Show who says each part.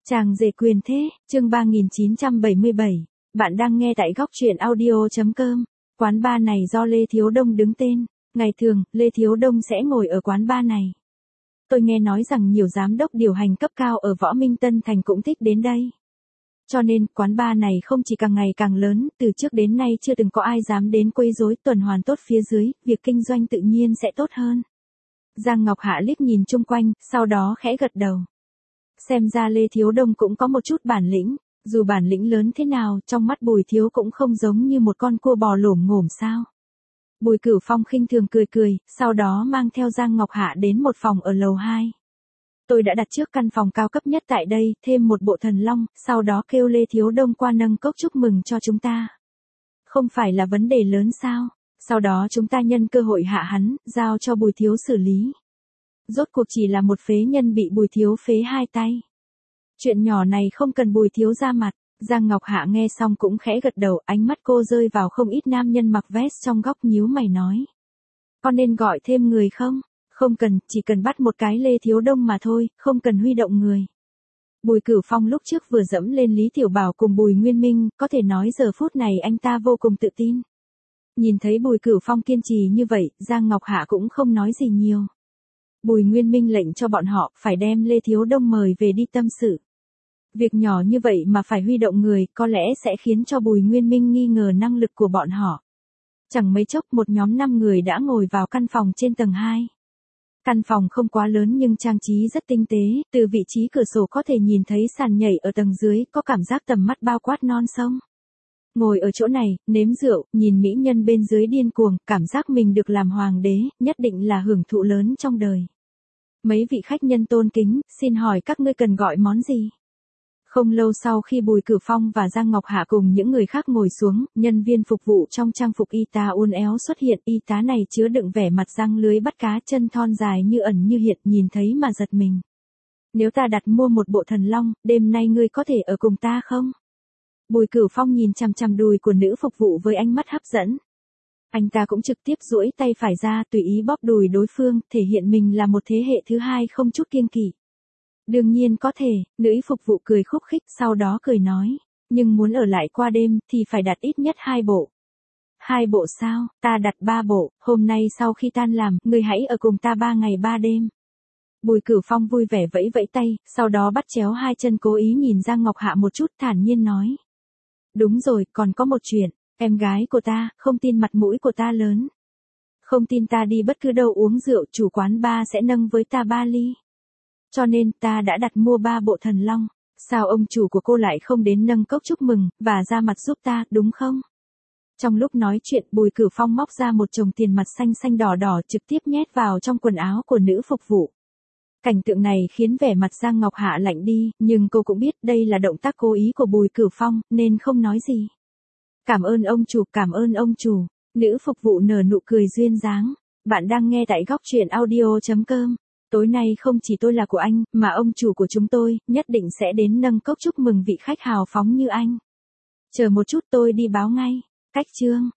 Speaker 1: Chàng rể quyền thế, chương 3977. Bạn đang nghe tại góc truyện audio.com. Quán bar này do Lê Thiếu Đông đứng tên. Ngày thường, Lê Thiếu Đông sẽ ngồi ở quán bar này. Tôi nghe nói rằng nhiều giám đốc điều hành cấp cao ở Võ Minh Tân Thành cũng thích đến đây. Cho nên, quán bar này không chỉ càng ngày càng lớn, từ trước đến nay chưa từng có ai dám đến quấy rối. Tuần hoàn tốt phía dưới, việc kinh doanh tự nhiên sẽ tốt hơn. Giang Ngọc Hạ liếc nhìn chung quanh, sau đó khẽ gật đầu. Xem ra Lê Thiếu Đông cũng có một chút bản lĩnh, dù bản lĩnh lớn thế nào, trong mắt Bùi Thiếu cũng không giống như một con cua bò lổm ngổm sao. Bùi Cửu Phong khinh thường cười cười, sau đó mang theo Giang Ngọc Hạ đến một phòng ở lầu 2. Tôi đã đặt trước căn phòng cao cấp nhất tại đây, thêm một bộ thần long, sau đó kêu Lê Thiếu Đông qua nâng cốc chúc mừng cho chúng ta. Không phải là vấn đề lớn sao, sau đó chúng ta nhân cơ hội hạ hắn, giao cho Bùi Thiếu xử lý. Rốt cuộc chỉ là một phế nhân bị Bùi Thiếu phế hai tay. Chuyện nhỏ này không cần Bùi Thiếu ra mặt. Giang Ngọc Hạ nghe xong cũng khẽ gật đầu, ánh mắt cô rơi vào không ít nam nhân mặc vest trong góc nhíu mày nói. Có nên gọi thêm người không? Không cần, chỉ cần bắt một cái Lê Thiếu Đông mà thôi, không cần huy động người. Bùi Cửu Phong lúc trước vừa dẫm lên Lý Tiểu Bảo cùng Bùi Nguyên Minh, có thể nói giờ phút này anh ta vô cùng tự tin. Nhìn thấy Bùi Cửu Phong kiên trì như vậy, Giang Ngọc Hạ cũng không nói gì nhiều. Bùi Nguyên Minh lệnh cho bọn họ phải đem Lê Thiếu Đông mời về đi tâm sự. Việc nhỏ như vậy mà phải huy động người, có lẽ sẽ khiến cho Bùi Nguyên Minh nghi ngờ năng lực của bọn họ. Chẳng mấy chốc một nhóm 5 người đã ngồi vào căn phòng trên tầng 2. Căn phòng không quá lớn nhưng trang trí rất tinh tế, từ vị trí cửa sổ có thể nhìn thấy sàn nhảy ở tầng dưới, có cảm giác tầm mắt bao quát non sông. Ngồi ở chỗ này, nếm rượu, nhìn mỹ nhân bên dưới điên cuồng, cảm giác mình được làm hoàng đế, nhất định là hưởng thụ lớn trong đời. Mấy vị khách nhân tôn kính, xin hỏi các ngươi cần gọi món gì? Không lâu sau khi Bùi Cửu Phong và Giang Ngọc Hạ cùng những người khác ngồi xuống, nhân viên phục vụ trong trang phục y tá uốn éo xuất hiện. Y tá này chứa đựng vẻ mặt răng lưới bắt cá, chân thon dài như ẩn như hiện, nhìn thấy mà giật mình. Nếu ta đặt mua một bộ thần long, đêm nay ngươi có thể ở cùng ta không? Bùi Cửu Phong nhìn chằm chằm đùi của nữ phục vụ với ánh mắt hấp dẫn. Anh ta cũng trực tiếp duỗi tay phải ra, tùy ý bóp đùi đối phương, thể hiện mình là một thế hệ thứ hai không chút kiêng kỵ. Đương nhiên có thể, nữ phục vụ cười khúc khích, sau đó cười nói, nhưng muốn ở lại qua đêm thì phải đặt ít nhất 2 bộ. 2 bộ sao, ta đặt 3 bộ, hôm nay sau khi tan làm, ngươi hãy ở cùng ta 3 ngày 3 đêm. Bùi Cửu Phong vui vẻ vẫy vẫy tay, sau đó bắt chéo hai chân cố ý nhìn Giang Ngọc Hạ một chút, thản nhiên nói. Đúng rồi, còn có một chuyện, em gái của ta, không tin mặt mũi của ta lớn. Không tin ta đi bất cứ đâu uống rượu, chủ quán bar sẽ nâng với ta 3 ly. Cho nên ta đã đặt mua 3 bộ thần long. Sao ông chủ của cô lại không đến nâng cốc chúc mừng, và ra mặt giúp ta, đúng không? Trong lúc nói chuyện, Bùi Cửu Phong móc ra một chồng tiền mặt xanh xanh đỏ đỏ trực tiếp nhét vào trong quần áo của nữ phục vụ. Cảnh tượng này khiến vẻ mặt Giang Ngọc Hạ lạnh đi, nhưng cô cũng biết đây là động tác cố ý của Bùi Cửu Phong, nên không nói gì. Cảm ơn ông chủ, cảm ơn ông chủ. Nữ phục vụ nở nụ cười duyên dáng. Bạn đang nghe tại góc truyện audio.com. Tối nay không chỉ tôi là của anh, mà ông chủ của chúng tôi, nhất định sẽ đến nâng cốc chúc mừng vị khách hào phóng như anh. Chờ một chút tôi đi báo ngay. Cách chương.